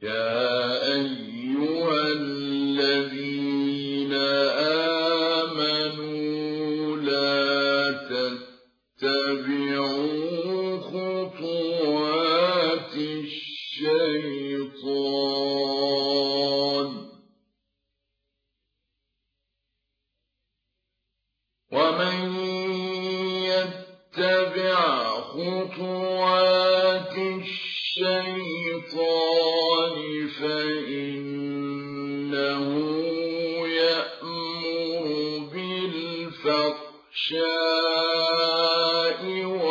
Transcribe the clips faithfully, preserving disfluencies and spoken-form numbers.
يا أيها الذين آمنوا لا تتبعوا خطوات الشيطان ومن يتبع خطوات الشيطان فإنه يأمر بالفحشاء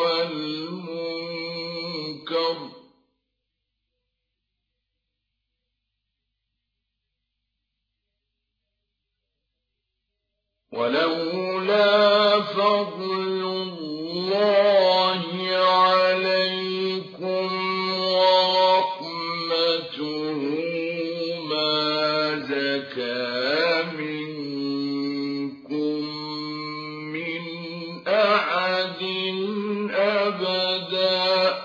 والمنكر ولولا فضل الله عليكم ورحمته ما زكى منكم من أحد أبدا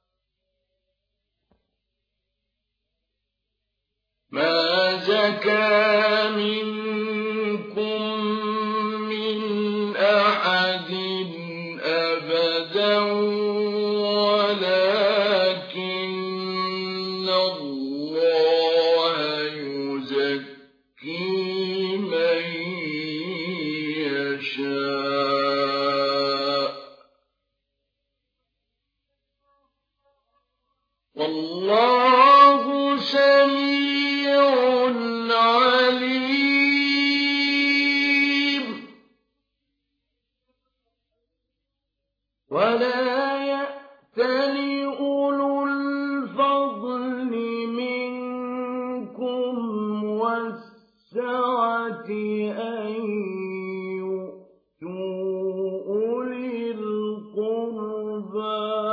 ما زكى منكم من أحد أبدا ولكن الله يزكي من يشاء والله سميع عليم ولا يأتل أولو الفضل منكم والسعة أن يؤتوا أولي القربى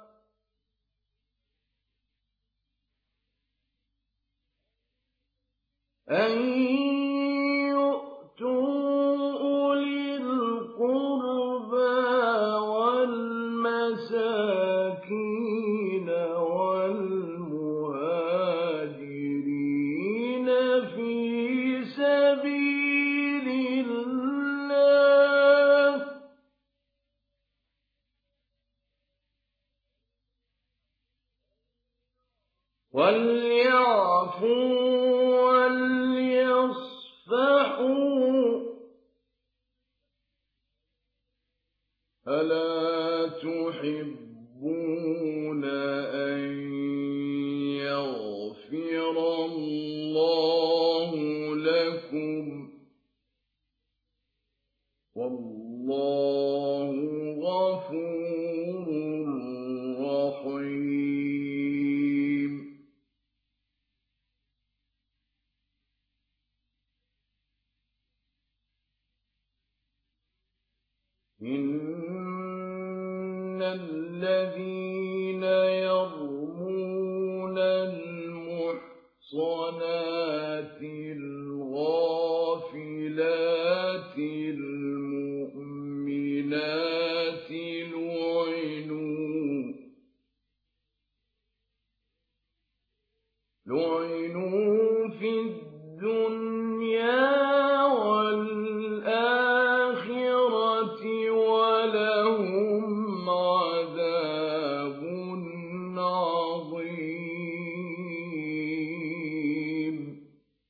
أن يؤتوا أولي القربى والمساكين والمهاجرين في سبيل الله وليعفوا وليصفحوا ألا تحبون أن يغفر الله لكم والله غفور رحيم إن الذين يرمون المحصنات الغافلات المؤمنات لعنوا لعنوا في الدنيا والآخرة ولهم عذاب عظيم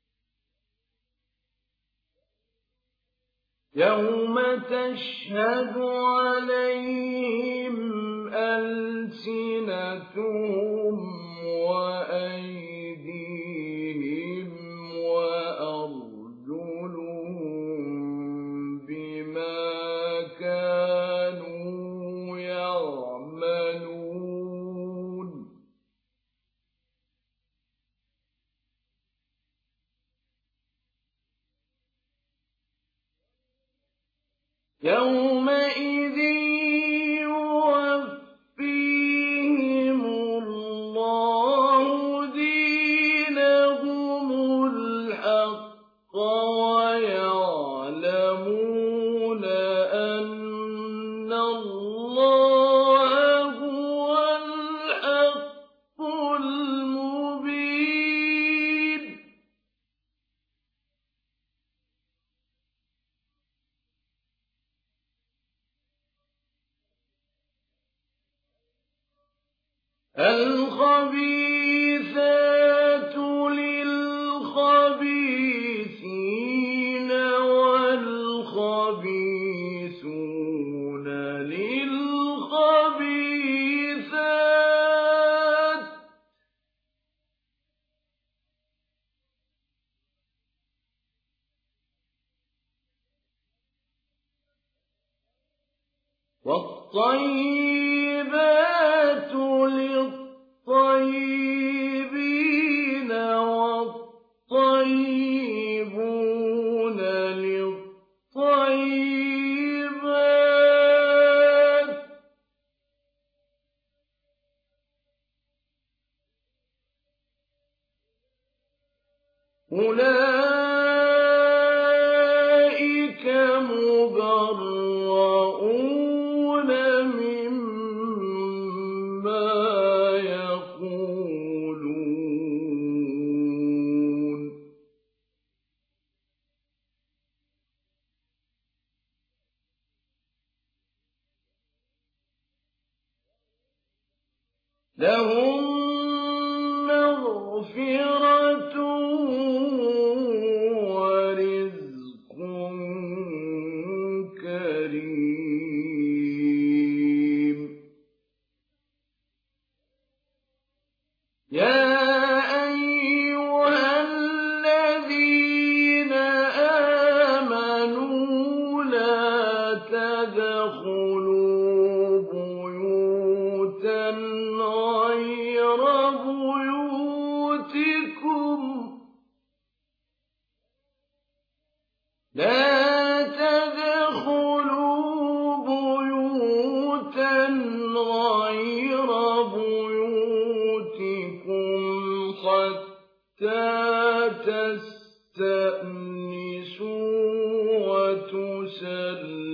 يوم تشهد عليهم ألسنتهم وأيديهم وأرجلهم بما كانوا يعملون يومئذ يوفيهم الله دينهم الحق ويعلمون أن الله هو الحق المبين الخبيثات للخبيثين والخبيثون للخبيثات والطيبات للطيبين والطيبون للطيبات أولئك مبرؤون مما يقولون لهم مغفرة ورزق كريم يا أيها الذين آمنوا لا تدخلوا بيوتا غير بيوتكم لا تدخلوا بيوتا غير بيوتكم حتى تستأنسوا وتسلموا